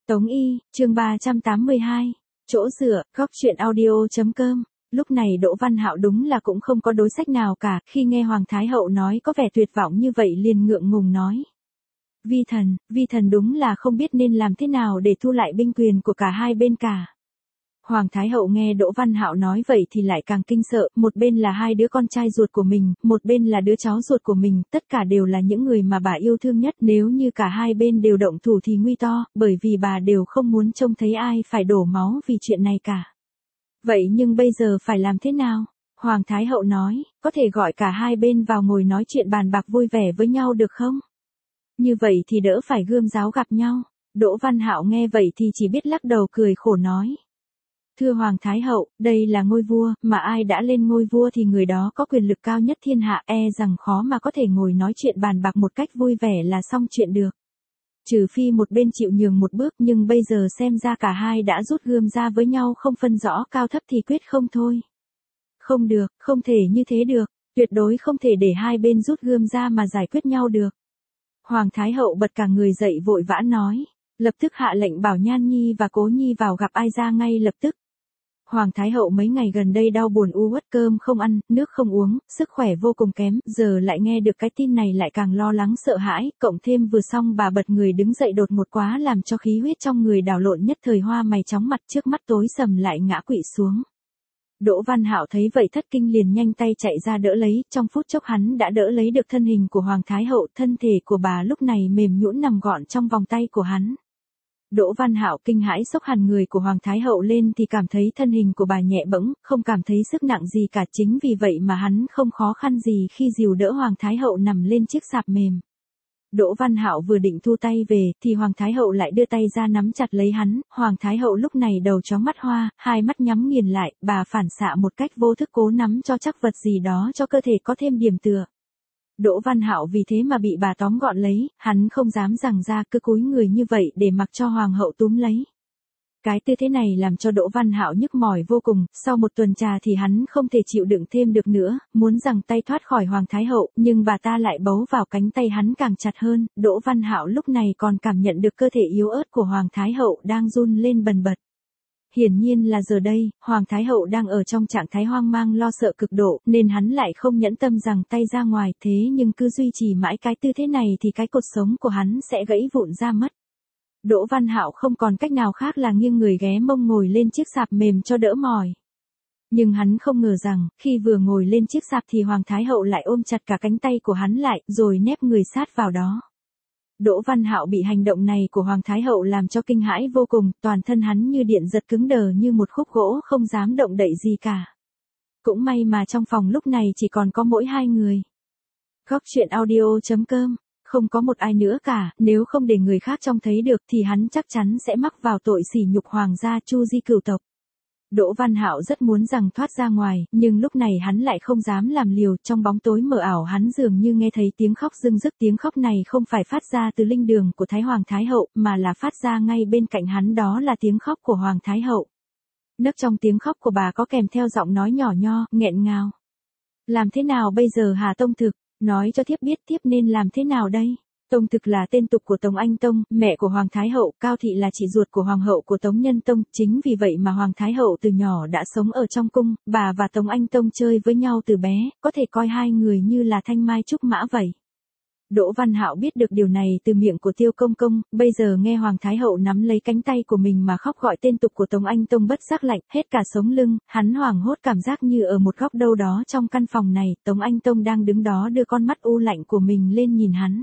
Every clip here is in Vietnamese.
Tống Y, chương 382, chỗ dựa, góc chuyện audio.com. Lúc này Đỗ Văn Hạo đúng là cũng không có đối sách nào cả, khi nghe Hoàng Thái Hậu nói có vẻ tuyệt vọng như vậy liền ngượng ngùng nói. Vi thần đúng là không biết nên làm thế nào để thu lại binh quyền của cả hai bên cả. Hoàng Thái Hậu nghe Đỗ Văn Hạo nói vậy thì lại càng kinh sợ, một bên là hai đứa con trai ruột của mình, một bên là đứa cháu ruột của mình, tất cả đều là những người mà bà yêu thương nhất, nếu như cả hai bên đều động thủ thì nguy to, bởi vì bà đều không muốn trông thấy ai phải đổ máu vì chuyện này cả. Vậy nhưng bây giờ phải làm thế nào? Hoàng Thái Hậu nói, có thể gọi cả hai bên vào ngồi nói chuyện bàn bạc vui vẻ với nhau được không? Như vậy thì đỡ phải gươm giáo gặp nhau. Đỗ Văn Hạo nghe vậy thì chỉ biết lắc đầu cười khổ nói. Thưa Hoàng Thái Hậu, đây là ngôi vua, mà ai đã lên ngôi vua thì người đó có quyền lực cao nhất thiên hạ, rằng khó mà có thể ngồi nói chuyện bàn bạc một cách vui vẻ là xong chuyện được. Trừ phi một bên chịu nhường một bước, nhưng bây giờ xem ra cả hai đã rút gươm ra với nhau không phân rõ cao thấp thì quyết không thôi. Không được, không thể như thế được, tuyệt đối không thể để hai bên rút gươm ra mà giải quyết nhau được. Hoàng Thái Hậu bật cả người dậy vội vã nói, lập tức hạ lệnh bảo Nhan Nhi và Cố Nhi vào gặp Ai Gia ngay lập tức. Hoàng Thái Hậu mấy ngày gần đây đau buồn u uất, cơm không ăn, nước không uống, sức khỏe vô cùng kém, giờ lại nghe được cái tin này lại càng lo lắng sợ hãi, cộng thêm vừa xong bà bật người đứng dậy đột ngột quá làm cho khí huyết trong người đảo lộn, nhất thời hoa mày chóng mặt, trước mắt tối sầm lại ngã quỵ xuống. Đỗ Văn Hạo thấy vậy thất kinh liền nhanh tay chạy ra đỡ lấy, trong phút chốc hắn đã đỡ lấy được thân hình của Hoàng Thái Hậu, thân thể của bà lúc này mềm nhũn nằm gọn trong vòng tay của hắn. Đỗ Văn Hạo kinh hãi xốc hẳn người của Hoàng Thái Hậu lên thì cảm thấy thân hình của bà nhẹ bẫng, không cảm thấy sức nặng gì cả, chính vì vậy mà hắn không khó khăn gì khi dìu đỡ Hoàng Thái Hậu nằm lên chiếc sạp mềm. Đỗ Văn Hạo vừa định thu tay về, thì Hoàng Thái Hậu lại đưa tay ra nắm chặt lấy hắn, Hoàng Thái Hậu lúc này đầu chóng mắt hoa, hai mắt nhắm nghiền lại, bà phản xạ một cách vô thức cố nắm cho chắc vật gì đó cho cơ thể có thêm điểm tựa. Đỗ Văn Hạo vì thế mà bị bà tóm gọn lấy, hắn không dám giằng ra, cứ cúi người như vậy để mặc cho Hoàng hậu túm lấy. Cái tư thế này làm cho Đỗ Văn Hạo nhức mỏi vô cùng, sau một tuần trà thì hắn không thể chịu đựng thêm được nữa, muốn giằng tay thoát khỏi Hoàng Thái Hậu, nhưng bà ta lại bấu vào cánh tay hắn càng chặt hơn, Đỗ Văn Hạo lúc này còn cảm nhận được cơ thể yếu ớt của Hoàng Thái Hậu đang run lên bần bật. Hiển nhiên là giờ đây, Hoàng Thái Hậu đang ở trong trạng thái hoang mang lo sợ cực độ, nên hắn lại không nhẫn tâm giằng tay ra ngoài, thế nhưng cứ duy trì mãi cái tư thế này thì cái cột sống của hắn sẽ gãy vụn ra mất. Đỗ Văn Hạo không còn cách nào khác là nghiêng người ghé mông ngồi lên chiếc sạp mềm cho đỡ mỏi. Nhưng hắn không ngờ rằng, khi vừa ngồi lên chiếc sạp thì Hoàng Thái Hậu lại ôm chặt cả cánh tay của hắn lại, rồi nép người sát vào đó. Đỗ Văn Hạo bị hành động này của Hoàng Thái Hậu làm cho kinh hãi vô cùng, toàn thân hắn như điện giật cứng đờ như một khúc gỗ không dám động đậy gì cả. Cũng may mà trong phòng lúc này chỉ còn có mỗi hai người. Góc chuyện audio.com, không có một ai nữa cả, nếu không để người khác trông thấy được thì hắn chắc chắn sẽ mắc vào tội sỉ nhục hoàng gia Chu Di cửu tộc. Đỗ Văn Hạo rất muốn rằng thoát ra ngoài, nhưng lúc này hắn lại không dám làm liều, trong bóng tối mờ ảo hắn dường như nghe thấy tiếng khóc rưng rức, tiếng khóc này không phải phát ra từ linh đường của Thái Hoàng Thái Hậu, mà là phát ra ngay bên cạnh hắn, đó là tiếng khóc của Hoàng Thái Hậu. Nấc trong tiếng khóc của bà có kèm theo giọng nói nhỏ nho, nghẹn ngào. Làm thế nào bây giờ hả Tông Thực, nói cho thiếp biết thiếp nên làm thế nào đây? Tông Thực là tên tục của Tống Anh Tông, mẹ của Hoàng Thái Hậu, Cao Thị là chị ruột của Hoàng hậu của Tống Nhân Tông, chính vì vậy mà Hoàng Thái Hậu từ nhỏ đã sống ở trong cung, bà và Tống Anh Tông chơi với nhau từ bé, có thể coi hai người như là thanh mai trúc mã vậy. Đỗ Văn Hạo biết được điều này từ miệng của Tiêu Công Công, bây giờ nghe Hoàng Thái Hậu nắm lấy cánh tay của mình mà khóc gọi tên tục của Tống Anh Tông bất giác lạnh, hết cả sống lưng, hắn hoảng hốt cảm giác như ở một góc đâu đó trong căn phòng này, Tống Anh Tông đang đứng đó đưa con mắt u lạnh của mình lên nhìn hắn.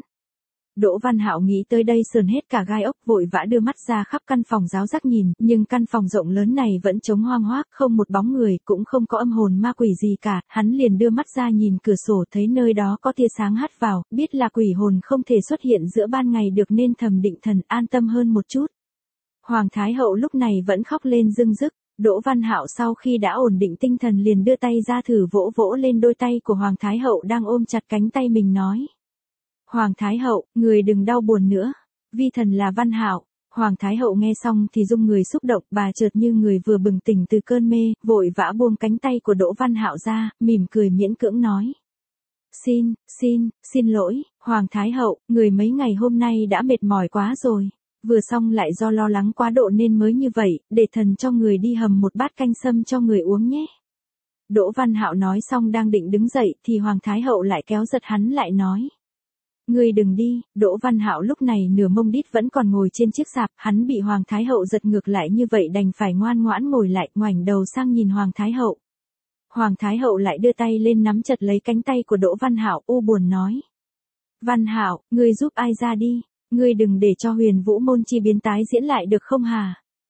Đỗ Văn Hạo nghĩ tới đây sờn hết cả gai ốc, vội vã đưa mắt ra khắp căn phòng ráo rắc nhìn, nhưng căn phòng rộng lớn này vẫn trống hoang hoác, không một bóng người, cũng không có âm hồn ma quỷ gì cả, hắn liền đưa mắt ra nhìn cửa sổ thấy nơi đó có tia sáng hắt vào, biết là quỷ hồn không thể xuất hiện giữa ban ngày được nên thầm định thần an tâm hơn một chút. Hoàng Thái Hậu lúc này vẫn khóc lên rưng rức, Đỗ Văn Hạo sau khi đã ổn định tinh thần liền đưa tay ra thử vỗ vỗ lên đôi tay của Hoàng Thái Hậu đang ôm chặt cánh tay mình nói. Hoàng Thái Hậu, người đừng đau buồn nữa, vi thần là Văn Hạo. Hoàng Thái Hậu nghe xong thì rung người xúc động, bà chợt như người vừa bừng tỉnh từ cơn mê, vội vã buông cánh tay của Đỗ Văn Hạo ra, mỉm cười miễn cưỡng nói. Xin lỗi, Hoàng Thái Hậu, người mấy ngày hôm nay đã mệt mỏi quá rồi. Vừa xong lại do lo lắng quá độ nên mới như vậy, để thần cho người đi hầm một bát canh sâm cho người uống nhé. Đỗ Văn Hạo nói xong đang định đứng dậy thì Hoàng Thái Hậu lại kéo giật hắn lại nói. Ngươi đừng đi. Đỗ Văn Hạo lúc này nửa mông đít vẫn còn ngồi trên chiếc sạp, hắn bị Hoàng Thái Hậu giật ngược lại như vậy đành phải ngoan ngoãn ngồi lại, ngoảnh đầu sang nhìn Hoàng Thái Hậu. Hoàng Thái Hậu lại đưa tay lên nắm chặt lấy cánh tay của Đỗ Văn Hạo, u buồn nói. Văn Hạo, ngươi giúp ai ra đi, ngươi đừng để cho Huyền Vũ môn chi biến tái diễn lại được không hả?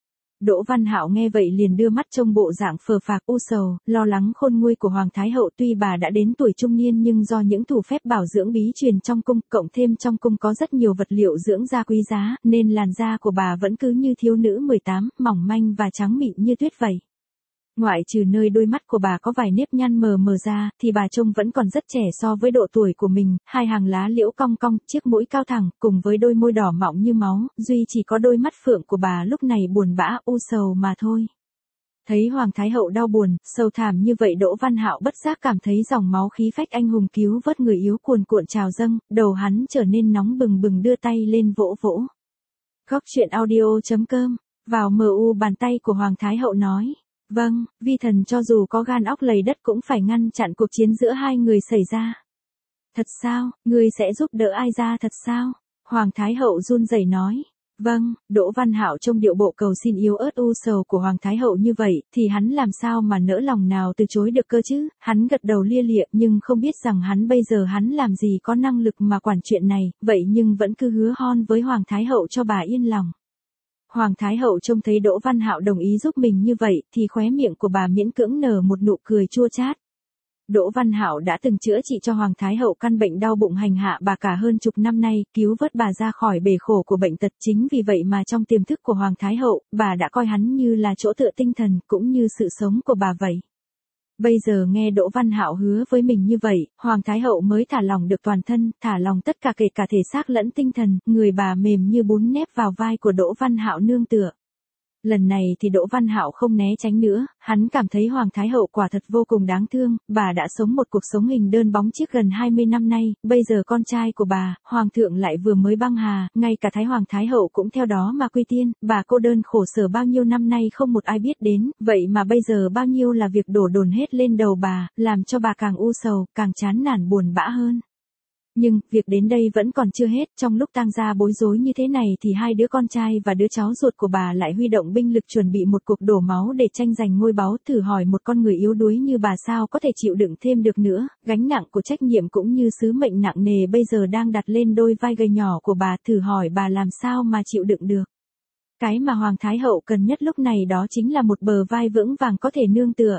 Đỗ Văn Hạo nghe vậy liền đưa mắt trông bộ dạng phờ phạc u sầu, lo lắng khôn nguôi của Hoàng Thái Hậu, tuy bà đã đến tuổi trung niên nhưng do những thủ phép bảo dưỡng bí truyền trong cung, cộng thêm trong cung có rất nhiều vật liệu dưỡng da quý giá, nên làn da của bà vẫn cứ như thiếu nữ 18, mỏng manh và trắng mịn như tuyết vậy. Ngoại trừ nơi đôi mắt của bà có vài nếp nhăn mờ mờ ra, thì bà trông vẫn còn rất trẻ so với độ tuổi của mình, hai hàng lá liễu cong cong, chiếc mũi cao thẳng, cùng với đôi môi đỏ mọng như máu, duy chỉ có đôi mắt phượng của bà lúc này buồn bã, u sầu mà thôi. Thấy Hoàng Thái Hậu đau buồn, sầu thảm như vậy, Đỗ Văn Hạo bất giác cảm thấy dòng máu khí phách anh hùng cứu vớt người yếu cuồn cuộn trào dâng, đầu hắn trở nên nóng bừng bừng, đưa tay lên vỗ vỗ. Góc truyện audio.com, vào MU bàn tay của Hoàng Thái Hậu nói. Vâng, vi thần cho dù có gan óc lầy đất cũng phải ngăn chặn cuộc chiến giữa hai người xảy ra. Thật sao, ngươi sẽ giúp đỡ ai ra thật sao? Hoàng Thái Hậu run rẩy nói. Vâng, Đỗ Văn Hạo trong điệu bộ cầu xin yếu ớt u sầu của Hoàng Thái Hậu như vậy, thì hắn làm sao mà nỡ lòng nào từ chối được cơ chứ? Hắn gật đầu lia lịa nhưng không biết rằng hắn bây giờ hắn làm gì có năng lực mà quản chuyện này, vậy nhưng vẫn cứ hứa hon với Hoàng Thái Hậu cho bà yên lòng. Hoàng Thái Hậu trông thấy Đỗ Văn Hạo đồng ý giúp mình như vậy, thì khóe miệng của bà miễn cưỡng nở một nụ cười chua chát. Đỗ Văn Hạo đã từng chữa trị cho Hoàng Thái Hậu căn bệnh đau bụng hành hạ bà cả hơn chục năm nay, cứu vớt bà ra khỏi bể khổ của bệnh tật, chính vì vậy mà trong tiềm thức của Hoàng Thái Hậu, bà đã coi hắn như là chỗ tựa tinh thần, cũng như sự sống của bà vậy. Bây giờ nghe Đỗ Văn Hạo hứa với mình như vậy, Hoàng Thái Hậu mới thả lòng được toàn thân, thả lòng tất cả kể cả thể xác lẫn tinh thần, người bà mềm như bún nép vào vai của Đỗ Văn Hạo nương tựa. Lần này thì Đỗ Văn Hạo không né tránh nữa, hắn cảm thấy Hoàng Thái Hậu quả thật vô cùng đáng thương, bà đã sống một cuộc sống hình đơn bóng chiếc gần 20 năm nay, bây giờ con trai của bà, Hoàng thượng lại vừa mới băng hà, ngay cả Thái Hoàng Thái Hậu cũng theo đó mà quy tiên, bà cô đơn khổ sở bao nhiêu năm nay không một ai biết đến, vậy mà bây giờ bao nhiêu là việc đổ dồn hết lên đầu bà, làm cho bà càng u sầu, càng chán nản buồn bã hơn. Nhưng, việc đến đây vẫn còn chưa hết, trong lúc tang gia bối rối như thế này thì hai đứa con trai và đứa cháu ruột của bà lại huy động binh lực chuẩn bị một cuộc đổ máu để tranh giành ngôi báu, thử hỏi một con người yếu đuối như bà sao có thể chịu đựng thêm được nữa, gánh nặng của trách nhiệm cũng như sứ mệnh nặng nề bây giờ đang đặt lên đôi vai gầy nhỏ của bà, thử hỏi bà làm sao mà chịu đựng được. Cái mà Hoàng Thái Hậu cần nhất lúc này đó chính là một bờ vai vững vàng có thể nương tựa.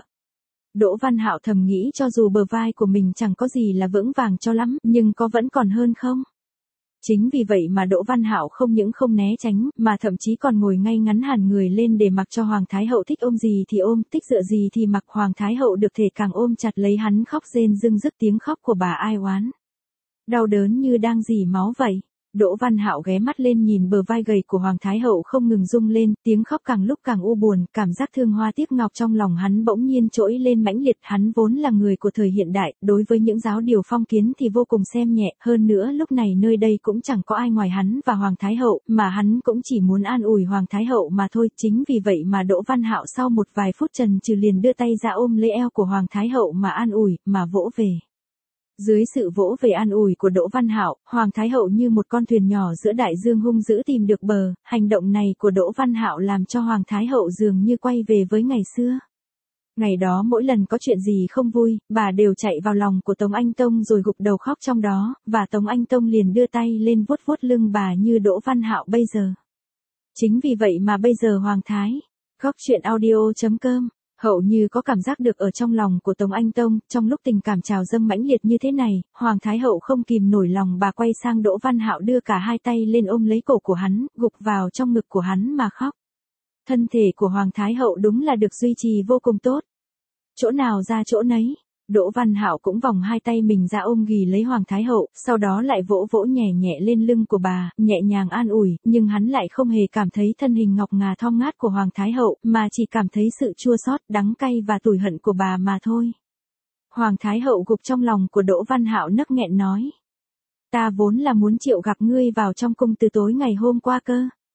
Đỗ Văn Hạo thầm nghĩ cho dù bờ vai của mình chẳng có gì là vững vàng cho lắm, nhưng có vẫn còn hơn không? Chính vì vậy mà Đỗ Văn Hạo không những không né tránh, mà thậm chí còn ngồi ngay ngắn hẳn người lên để mặc cho Hoàng Thái Hậu thích ôm gì thì ôm, thích dựa gì thì mặc. Hoàng Thái Hậu được thể càng ôm chặt lấy hắn, khóc rên rưng rức, tiếng khóc của bà ai oán. Đau đớn như đang rỉ máu vậy. Đỗ Văn Hạo ghé mắt lên nhìn bờ vai gầy của Hoàng Thái Hậu không ngừng rung lên, tiếng khóc càng lúc càng u buồn, cảm giác thương hoa tiếc ngọc trong lòng hắn bỗng nhiên trỗi lên mãnh liệt. Hắn vốn là người của thời hiện đại, đối với những giáo điều phong kiến thì vô cùng xem nhẹ, hơn nữa lúc này nơi đây cũng chẳng có ai ngoài hắn và Hoàng Thái Hậu, mà hắn cũng chỉ muốn an ủi Hoàng Thái Hậu mà thôi. Chính vì vậy mà Đỗ Văn Hạo sau một vài phút chần chừ liền đưa tay ra ôm lấy eo của Hoàng Thái Hậu mà an ủi, mà vỗ về. Dưới sự vỗ về an ủi của Đỗ Văn Hạo, Hoàng Thái Hậu như một con thuyền nhỏ giữa đại dương hung dữ tìm được bờ, hành động này của Đỗ Văn Hạo làm cho Hoàng Thái Hậu dường như quay về với ngày xưa. Ngày đó mỗi lần có chuyện gì không vui, bà đều chạy vào lòng của Tống Anh Tông rồi gục đầu khóc trong đó, và Tống Anh Tông liền đưa tay lên vuốt vuốt lưng bà như Đỗ Văn Hạo bây giờ. Chính vì vậy mà bây giờ Hoàng Thái, góc truyện audio.com, hậu như có cảm giác được ở trong lòng của Tống Anh Tông, trong lúc tình cảm trào dâng mãnh liệt như thế này, Hoàng Thái Hậu không kìm nổi lòng, bà quay sang Đỗ Văn Hạo đưa cả hai tay lên ôm lấy cổ của hắn, gục vào trong ngực của hắn mà khóc. Thân thể của Hoàng Thái Hậu đúng là được duy trì vô cùng tốt. Chỗ nào ra chỗ nấy. Đỗ Văn Hạo cũng vòng hai tay mình ra ôm ghì lấy Hoàng Thái Hậu, sau đó lại vỗ vỗ nhẹ nhẹ lên lưng của bà, nhẹ nhàng an ủi, nhưng hắn lại không hề cảm thấy thân hình ngọc ngà thon ngát của Hoàng Thái Hậu, mà chỉ cảm thấy sự chua xót, đắng cay và tủi hận của bà mà thôi. Hoàng Thái Hậu gục trong lòng của Đỗ Văn Hạo nấc nghẹn nói. Ta vốn là muốn triệu gặp ngươi vào trong cung từ tối ngày hôm qua cơ.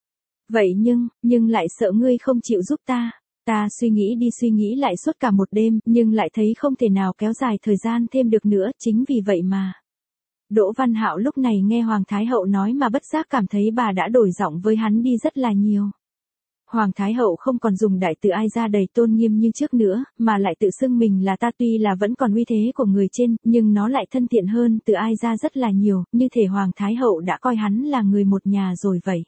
Vậy nhưng lại sợ ngươi không chịu giúp ta. Ta suy nghĩ đi suy nghĩ lại suốt cả một đêm, nhưng lại thấy không thể nào kéo dài thời gian thêm được nữa, chính vì vậy mà. Đỗ Văn Hạo lúc này nghe Hoàng Thái Hậu nói mà bất giác cảm thấy bà đã đổi giọng với hắn đi rất là nhiều. Hoàng Thái Hậu không còn dùng đại từ ai ra đầy tôn nghiêm như trước nữa, mà lại tự xưng mình là ta, tuy là vẫn còn uy thế của người trên, nhưng nó lại thân thiện hơn từ ai ra rất là nhiều, như thể Hoàng Thái Hậu đã coi hắn là người một nhà rồi vậy.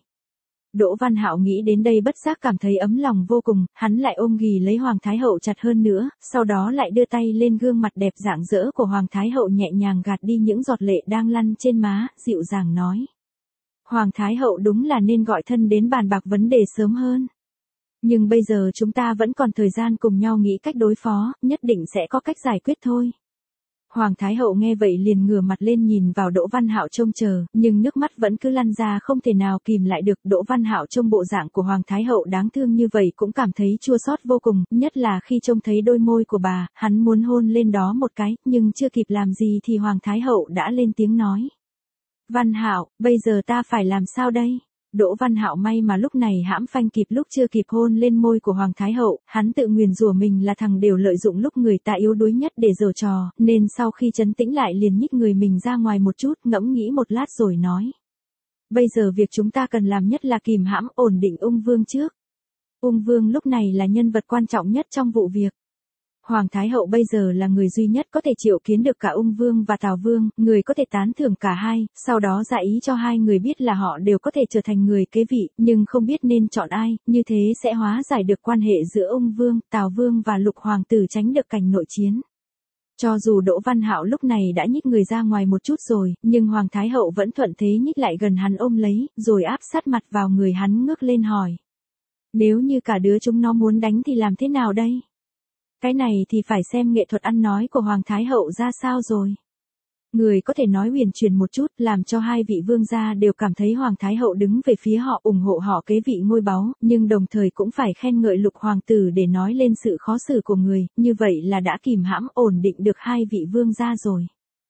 Đỗ Văn Hạo nghĩ đến đây bất giác cảm thấy ấm lòng vô cùng, hắn lại ôm ghì lấy Hoàng Thái Hậu chặt hơn nữa, sau đó lại đưa tay lên gương mặt đẹp rạng rỡ của Hoàng Thái Hậu nhẹ nhàng gạt đi những giọt lệ đang lăn trên má, dịu dàng nói. Hoàng Thái Hậu đúng là nên gọi thân đến bàn bạc vấn đề sớm hơn. Nhưng bây giờ chúng ta vẫn còn thời gian cùng nhau nghĩ cách đối phó, nhất định sẽ có cách giải quyết thôi. Hoàng Thái Hậu nghe vậy liền ngửa mặt lên nhìn vào Đỗ Văn Hạo trông chờ, nhưng nước mắt vẫn cứ lăn ra không thể nào kìm lại được. Đỗ Văn Hạo trông bộ dạng của Hoàng Thái Hậu đáng thương như vậy cũng cảm thấy chua xót vô cùng, nhất là khi trông thấy đôi môi của bà, hắn muốn hôn lên đó một cái, nhưng chưa kịp làm gì thì Hoàng Thái Hậu đã lên tiếng nói. Văn Hạo, bây giờ ta phải làm sao đây? Đỗ Văn Hạo may mà lúc này hãm phanh kịp lúc chưa kịp hôn lên môi của Hoàng Thái Hậu, hắn tự nguyền rủa mình là thằng đều lợi dụng lúc người ta yếu đuối nhất để giở trò, nên sau khi trấn tĩnh lại liền nhích người mình ra ngoài một chút, ngẫm nghĩ một lát rồi nói. Bây giờ việc chúng ta cần làm nhất là kìm hãm ổn định Ung Vương trước. Ung Vương lúc này là nhân vật quan trọng nhất trong vụ việc. Hoàng Thái Hậu bây giờ là người duy nhất có thể triệu kiến được cả Ung Vương và Tào Vương, người có thể tán thưởng cả hai, sau đó dạ ý cho hai người biết là họ đều có thể trở thành người kế vị, nhưng không biết nên chọn ai, như thế sẽ hóa giải được quan hệ giữa Ung Vương, Tào Vương và Lục Hoàng tử, tránh được cảnh nội chiến. Cho dù Đỗ Văn Hạo lúc này đã nhích người ra ngoài một chút rồi, nhưng Hoàng Thái Hậu vẫn thuận thế nhích lại gần hắn ôm lấy, rồi áp sát mặt vào người hắn ngước lên hỏi. Nếu như cả đứa chúng nó muốn đánh thì làm thế nào đây? Cái này thì phải xem nghệ thuật ăn nói của Hoàng Thái Hậu ra sao rồi. Người có thể nói huyền truyền một chút, làm cho hai vị vương gia đều cảm thấy Hoàng Thái Hậu đứng về phía họ, ủng hộ họ kế vị ngôi báu, nhưng đồng thời cũng phải khen ngợi Lục Hoàng tử để nói lên sự khó xử của người, như vậy là đã kìm hãm ổn định được hai vị vương gia rồi.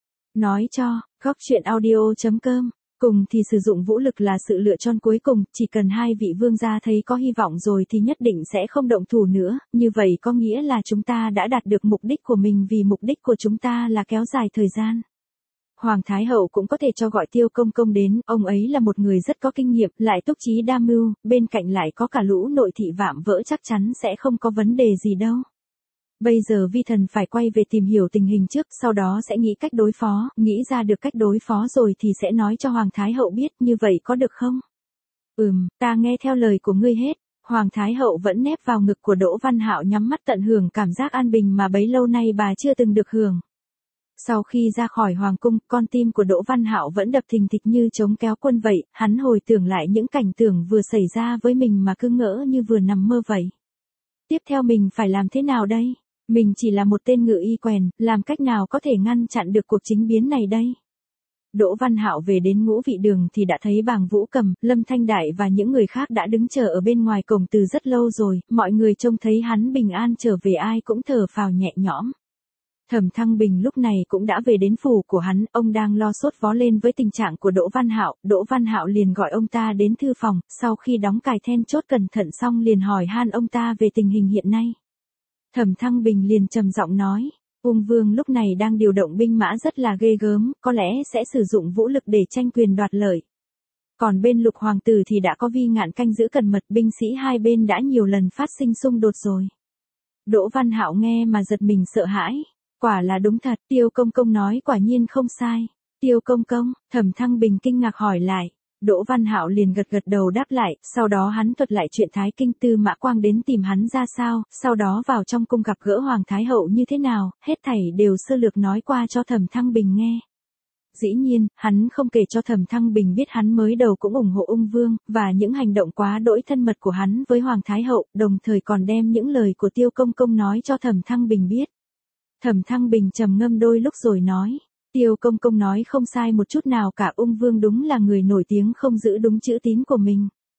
Nói cho, góc truyện audio.com. Cùng thì sử dụng vũ lực là sự lựa chọn cuối cùng, chỉ cần hai vị vương gia thấy có hy vọng rồi thì nhất định sẽ không động thủ nữa, như vậy có nghĩa là chúng ta đã đạt được mục đích của mình, vì mục đích của chúng ta là kéo dài thời gian. Hoàng Thái Hậu cũng có thể cho gọi Tiêu Công Công đến, ông ấy là một người rất có kinh nghiệm, lại túc trí đa mưu, bên cạnh lại có cả lũ nội thị vạm vỡ, chắc chắn sẽ không có vấn đề gì đâu. Bây giờ vi thần phải quay về tìm hiểu tình hình trước, sau đó sẽ nghĩ cách đối phó, nghĩ ra được cách đối phó rồi thì sẽ nói cho Hoàng Thái Hậu biết, như vậy có được không? Ta nghe theo lời của ngươi hết. Hoàng Thái Hậu vẫn nép vào ngực của Đỗ Văn Hạo, nhắm mắt tận hưởng cảm giác an bình mà bấy lâu nay bà chưa từng được hưởng. Sau khi ra khỏi hoàng cung, con tim của Đỗ Văn Hạo vẫn đập thình thịch như trống kéo quân vậy, hắn hồi tưởng lại những cảnh tượng vừa xảy ra với mình mà cứ ngỡ như vừa nằm mơ vậy. Tiếp theo mình phải làm thế nào đây? Mình chỉ là một tên ngự y quèn, làm cách nào có thể ngăn chặn được cuộc chính biến này đây? Đỗ Văn Hạo về đến Ngũ Vị Đường thì đã thấy Bàng Vũ Cầm, Lâm Thanh Đại và những người khác đã đứng chờ ở bên ngoài cổng từ rất lâu rồi, mọi người trông thấy hắn bình an trở về ai cũng thở phào nhẹ nhõm. Thẩm Thăng Bình lúc này cũng đã về đến phủ của hắn, ông đang lo sốt vó lên với tình trạng của Đỗ Văn Hạo liền gọi ông ta đến thư phòng, sau khi đóng cài then chốt cẩn thận xong liền hỏi han ông ta về tình hình hiện nay. Thẩm Thăng Bình liền trầm giọng nói, Ung Vương lúc này đang điều động binh mã rất là ghê gớm, có lẽ sẽ sử dụng vũ lực để tranh quyền đoạt lợi. Còn bên Lục Hoàng tử thì đã có Vi Ngạn canh giữ cẩn mật, binh sĩ hai bên đã nhiều lần phát sinh xung đột rồi. Đỗ Văn Hạo nghe mà giật mình sợ hãi. Quả là đúng thật, Tiêu Công Công nói quả nhiên không sai. Tiêu Công Công, Thẩm Thăng Bình kinh ngạc hỏi lại. Đỗ Văn Hạo liền gật gật đầu đáp lại, sau đó hắn thuật lại chuyện Thái Kinh Tư Mã Quang đến tìm hắn ra sao, sau đó vào trong cung gặp gỡ Hoàng Thái Hậu như thế nào, hết thảy đều sơ lược nói qua cho Thẩm Thăng Bình nghe. Dĩ nhiên, hắn không kể cho Thẩm Thăng Bình biết hắn mới đầu cũng ủng hộ Ung Vương, và những hành động quá đỗi thân mật của hắn với Hoàng Thái Hậu, đồng thời còn đem những lời của Tiêu Công Công nói cho Thẩm Thăng Bình biết. Thẩm Thăng Bình trầm ngâm đôi lúc rồi nói, Tiêu Công Công nói không sai một chút nào cả, Ung Vương đúng là người nổi tiếng không giữ đúng chữ tín của mình.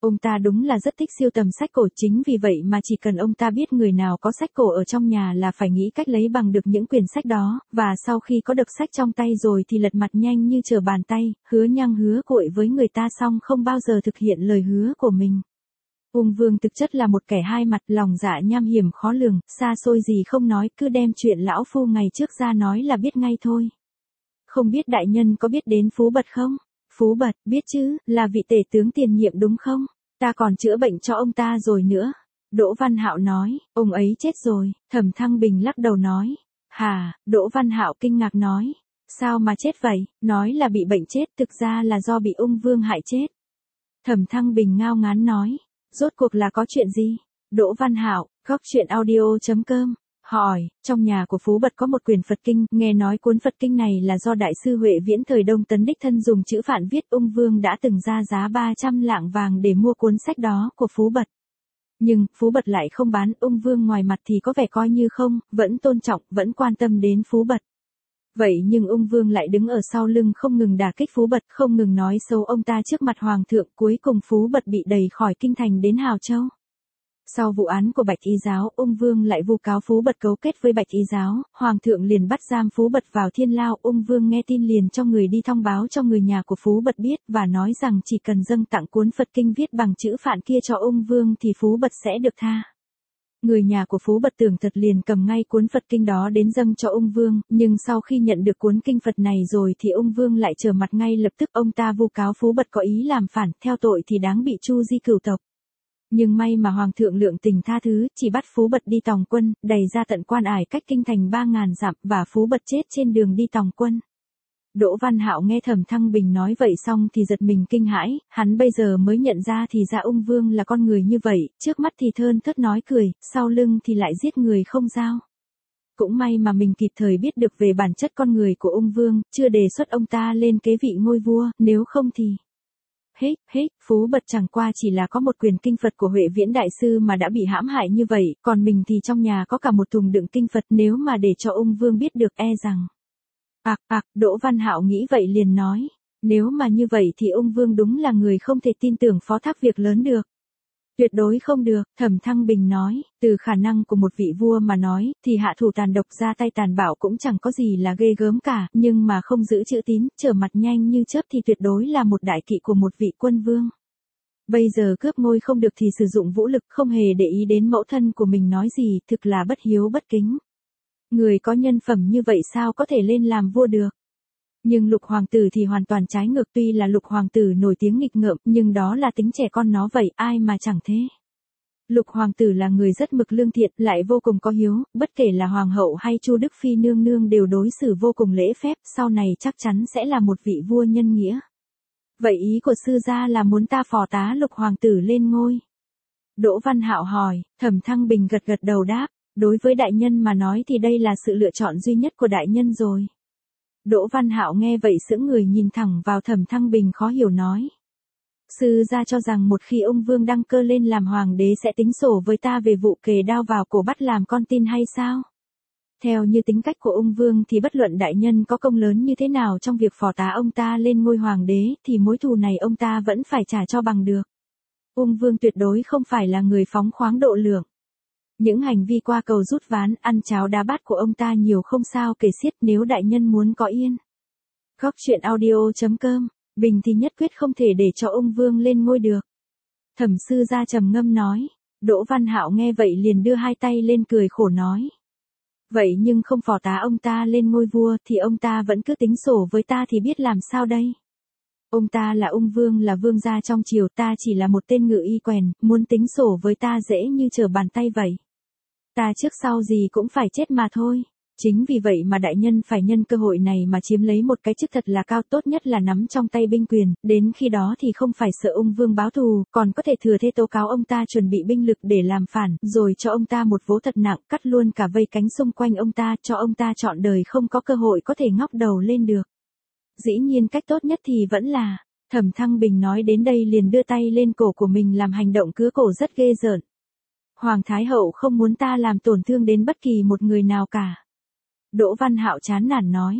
Ông ta đúng là rất thích sưu tầm sách cổ, chính vì vậy mà chỉ cần ông ta biết người nào có sách cổ ở trong nhà là phải nghĩ cách lấy bằng được những quyển sách đó, và sau khi có được sách trong tay rồi thì lật mặt nhanh như trở bàn tay, hứa nhăng hứa cuội với người ta xong không bao giờ thực hiện lời hứa của mình. Ung Vương thực chất là một kẻ hai mặt, lòng dạ nham hiểm khó lường, xa xôi gì không nói, cứ đem chuyện lão phu ngày trước ra nói là biết ngay thôi. Không biết đại nhân có biết đến Phú Bật không? Phú Bật, biết chứ, là vị tể tướng tiền nhiệm đúng không? Ta còn chữa bệnh cho ông ta rồi nữa. Đỗ Văn Hạo nói, ông ấy chết rồi. Thẩm Thăng Bình lắc đầu nói. Hà, Đỗ Văn Hạo kinh ngạc nói. Sao mà chết vậy? Nói là bị bệnh chết, thực ra là do bị Ung Vương hại chết. Thẩm Thăng Bình ngao ngán nói. Rốt cuộc là có chuyện gì? Đỗ Văn Hạo, goctruyện.audio.com hỏi, trong nhà của Phú Bật có một quyển Phật Kinh, nghe nói cuốn Phật Kinh này là do Đại sư Huệ Viễn thời Đông Tấn đích thân dùng chữ phạn viết. Ung Vương đã từng ra giá 300 lạng vàng để mua cuốn sách đó của Phú Bật. Nhưng, Phú Bật lại không bán. Ung Vương ngoài mặt thì có vẻ coi như không, vẫn tôn trọng, vẫn quan tâm đến Phú Bật. Vậy nhưng Ung Vương lại đứng ở sau lưng không ngừng đả kích Phú Bật, không ngừng nói xấu ông ta trước mặt Hoàng thượng, cuối cùng Phú Bật bị đẩy khỏi kinh thành đến Hào Châu. Sau vụ án của Bạch Y giáo, Ung Vương lại vu cáo Phú Bật cấu kết với Bạch Y giáo, Hoàng thượng liền bắt giam Phú Bật vào thiên lao. Ung Vương nghe tin liền cho người đi thông báo cho người nhà của Phú Bật biết, và nói rằng chỉ cần dâng tặng cuốn Phật Kinh viết bằng chữ phạn kia cho Ung Vương thì Phú Bật sẽ được tha. Người nhà của Phú Bật tưởng thật liền cầm ngay cuốn Phật Kinh đó đến dâng cho Ung Vương, nhưng sau khi nhận được cuốn kinh Phật này rồi thì Ung Vương lại trở mặt ngay lập tức. Ông ta vu cáo Phú Bật có ý làm phản, theo tội thì đáng bị tru di cửu tộc. Nhưng may mà Hoàng thượng lượng tình tha thứ, chỉ bắt Phú Bật đi tòng quân, đày ra tận Quan Ải cách kinh thành 3.000 dặm, và Phú Bật chết trên đường đi tòng quân. Đỗ Văn Hạo nghe Thẩm Thăng Bình nói vậy xong thì giật mình kinh hãi, hắn bây giờ mới nhận ra thì ra Ung Vương là con người như vậy, trước mắt thì thơn thớt nói cười, sau lưng thì lại giết người không dao. Cũng may mà mình kịp thời biết được về bản chất con người của Ung Vương, chưa đề xuất ông ta lên kế vị ngôi vua, nếu không thì... Phú Bật chẳng qua chỉ là có một quyển kinh Phật của Huệ Viễn đại sư mà đã bị hãm hại như vậy, còn mình thì trong nhà có cả một thùng đựng kinh Phật, nếu mà để cho Ung Vương biết được e rằng... Đỗ Văn Hạo nghĩ vậy liền nói, nếu mà như vậy thì Ung Vương đúng là người không thể tin tưởng phó thác việc lớn được. Tuyệt đối không được, Thẩm Thăng Bình nói, từ khả năng của một vị vua mà nói, thì hạ thủ tàn độc ra tay tàn bạo cũng chẳng có gì là ghê gớm cả, nhưng mà không giữ chữ tín, trở mặt nhanh như chớp thì tuyệt đối là một đại kỵ của một vị quân vương. Bây giờ cướp ngôi không được thì sử dụng vũ lực, không hề để ý đến mẫu thân của mình nói gì, thực là bất hiếu bất kính. Người có nhân phẩm như vậy sao có thể lên làm vua được? Nhưng Lục hoàng tử thì hoàn toàn trái ngược, tuy là Lục hoàng tử nổi tiếng nghịch ngợm, nhưng đó là tính trẻ con nó vậy, ai mà chẳng thế. Lục hoàng tử là người rất mực lương thiện, lại vô cùng có hiếu, bất kể là hoàng hậu hay Chu Đức Phi nương nương đều đối xử vô cùng lễ phép, sau này chắc chắn sẽ là một vị vua nhân nghĩa. Vậy ý của sư gia là muốn ta phò tá Lục hoàng tử lên ngôi? Đỗ Văn Hạo hỏi, Thẩm Thăng Bình gật gật đầu đáp, đối với đại nhân mà nói thì đây là sự lựa chọn duy nhất của đại nhân rồi. Đỗ Văn Hạo nghe vậy sững người nhìn thẳng vào Thẩm Thăng Bình khó hiểu nói. Sư gia cho rằng một khi Ung Vương đăng cơ lên làm hoàng đế sẽ tính sổ với ta về vụ kề đao vào cổ bắt làm con tin hay sao? Theo như tính cách của Ung Vương thì bất luận đại nhân có công lớn như thế nào trong việc phò tá ông ta lên ngôi hoàng đế thì mối thù này ông ta vẫn phải trả cho bằng được. Ung Vương tuyệt đối không phải là người phóng khoáng độ lượng. Những hành vi qua cầu rút ván, ăn cháo đá bát của ông ta nhiều không sao kể xiết, nếu đại nhân muốn có yên. Goctruyện.audio.com, Bình thì nhất quyết không thể để cho Ung Vương lên ngôi được. Thẩm sư gia trầm ngâm nói. Đỗ Văn Hạo nghe vậy liền đưa hai tay lên cười khổ nói. Vậy nhưng không phò tá ông ta lên ngôi vua thì ông ta vẫn cứ tính sổ với ta thì biết làm sao đây? Ông ta là Ung Vương, là vương gia trong triều, ta chỉ là một tên ngự y quèn, muốn tính sổ với ta dễ như trở bàn tay vậy. Ta trước sau gì cũng phải chết mà thôi. Chính vì vậy mà đại nhân phải nhân cơ hội này mà chiếm lấy một cái chức thật là cao, tốt nhất là nắm trong tay binh quyền, đến khi đó thì không phải sợ Ung Vương báo thù, còn có thể thừa thế tố cáo ông ta chuẩn bị binh lực để làm phản, rồi cho ông ta một vố thật nặng, cắt luôn cả vây cánh xung quanh ông ta, cho ông ta trọn đời không có cơ hội có thể ngóc đầu lên được. Dĩ nhiên cách tốt nhất thì vẫn là, Thẩm Thăng Bình nói đến đây liền đưa tay lên cổ của mình làm hành động cứa cổ rất ghê rợn. Hoàng Thái Hậu không muốn ta làm tổn thương đến bất kỳ một người nào cả. Đỗ Văn Hạo chán nản nói.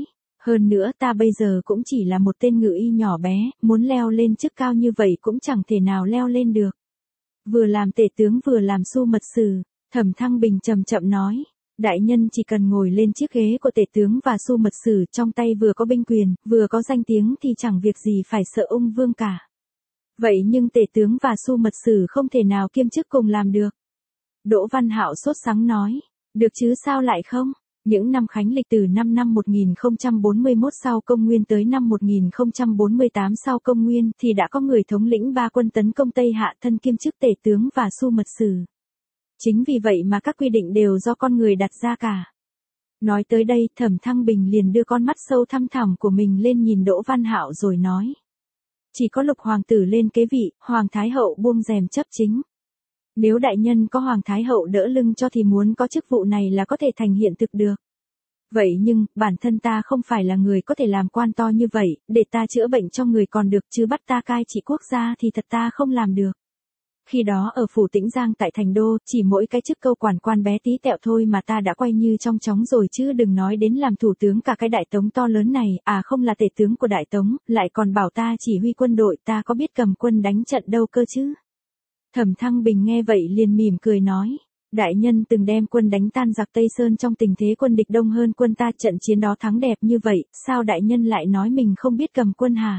Hơn nữa ta bây giờ cũng chỉ là một tên ngự y nhỏ bé, muốn leo lên chức cao như vậy cũng chẳng thể nào leo lên được. Vừa làm tể tướng vừa làm su mật sử, Thẩm Thăng Bình chậm chậm nói. Đại nhân chỉ cần ngồi lên chiếc ghế của tể tướng và su mật sử, trong tay vừa có binh quyền, vừa có danh tiếng thì chẳng việc gì phải sợ ung vương cả. Vậy nhưng tể tướng và su mật sử không thể nào kiêm chức cùng làm được. Đỗ Văn Hạo sốt sắng nói. Được chứ sao lại không? Những năm khánh lịch từ năm 1041 sau công nguyên tới năm 1048 sau công nguyên thì đã có người thống lĩnh 3 quân tấn công Tây Hạ thân kiêm chức tể tướng và su mật sử. Chính vì vậy mà các quy định đều do con người đặt ra cả. Nói tới đây, Thẩm Thăng Bình liền đưa con mắt sâu thăm thẳm của mình lên nhìn Đỗ Văn Hạo rồi nói. Chỉ có Lục hoàng tử lên kế vị, Hoàng Thái hậu buông rèm chấp chính. Nếu đại nhân có Hoàng Thái hậu đỡ lưng cho thì muốn có chức vụ này là có thể thành hiện thực được. Vậy nhưng, bản thân ta không phải là người có thể làm quan to như vậy, để ta chữa bệnh cho người còn được chứ bắt ta cai trị quốc gia thì thật ta không làm được. Khi đó ở phủ Tĩnh Giang tại thành đô, chỉ mỗi cái chức câu quản quan bé tí tẹo thôi mà ta đã quay như trong chóng rồi chứ đừng nói đến làm thủ tướng cả cái Đại Tống to lớn này, không là tể tướng của Đại Tống, lại còn bảo ta chỉ huy quân đội, ta có biết cầm quân đánh trận đâu cơ chứ. Thẩm Thăng Bình nghe vậy liền mỉm cười nói. Đại nhân từng đem quân đánh tan giặc Tây Sơn trong tình thế quân địch đông hơn quân ta, trận chiến đó thắng đẹp như vậy, sao đại nhân lại nói mình không biết cầm quân hả?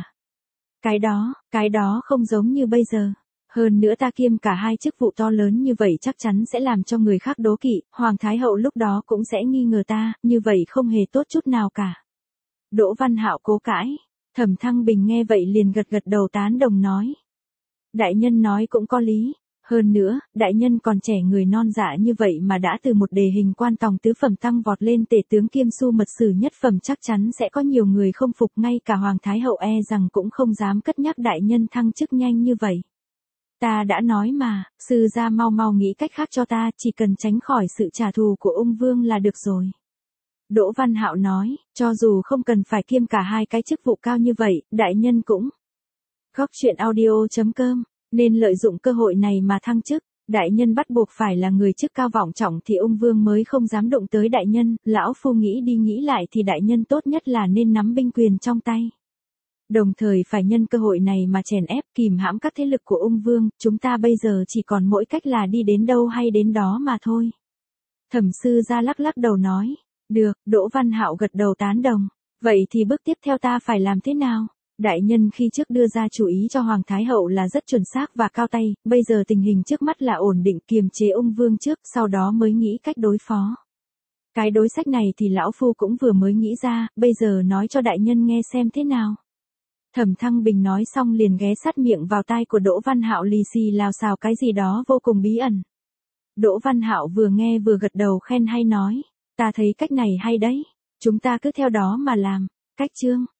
Cái đó không giống như bây giờ. Hơn nữa ta kiêm cả hai chức vụ to lớn như vậy chắc chắn sẽ làm cho người khác đố kỵ, Hoàng Thái hậu lúc đó cũng sẽ nghi ngờ ta, như vậy không hề tốt chút nào cả. Đỗ Văn Hạo cố cãi, Thẩm Thăng Bình nghe vậy liền gật gật đầu tán đồng nói. Đại nhân nói cũng có lý. Hơn nữa, đại nhân còn trẻ người non dạ như vậy mà đã từ một đề hình quan tòng tứ phẩm tăng vọt lên tể tướng kiêm su mật sử nhất phẩm, chắc chắn sẽ có nhiều người không phục, ngay cả Hoàng Thái hậu e rằng cũng không dám cất nhắc đại nhân thăng chức nhanh như vậy. Ta đã nói mà, sư gia mau mau nghĩ cách khác cho ta, chỉ cần tránh khỏi sự trả thù của ung vương là được rồi. Đỗ Văn Hạo nói, cho dù không cần phải kiêm cả hai cái chức vụ cao như vậy, đại nhân cũng. Góc truyện audio.com, nên lợi dụng cơ hội này mà thăng chức. Đại nhân bắt buộc phải là người chức cao vọng trọng thì ung vương mới không dám động tới đại nhân, lão phu nghĩ đi nghĩ lại thì đại nhân tốt nhất là nên nắm binh quyền trong tay. Đồng thời phải nhân cơ hội này mà chèn ép kìm hãm các thế lực của ung vương, chúng ta bây giờ chỉ còn mỗi cách là đi đến đâu hay đến đó mà thôi. Thẩm sư gia lắc lắc đầu nói, được, Đỗ Văn Hạo gật đầu tán đồng, vậy thì bước tiếp theo ta phải làm thế nào? Đại nhân khi trước đưa ra chủ ý cho Hoàng Thái hậu là rất chuẩn xác và cao tay, bây giờ tình hình trước mắt là ổn định kiềm chế ung vương trước, sau đó mới nghĩ cách đối phó. Cái đối sách này thì lão phu cũng vừa mới nghĩ ra, bây giờ nói cho đại nhân nghe xem thế nào. Thẩm Thăng Bình nói xong liền ghé sát miệng vào tai của Đỗ Văn Hạo lì xì lào xào cái gì đó vô cùng bí ẩn. Đỗ Văn Hạo vừa nghe vừa gật đầu khen hay nói, ta thấy cách này hay đấy, chúng ta cứ theo đó mà làm. Cách chương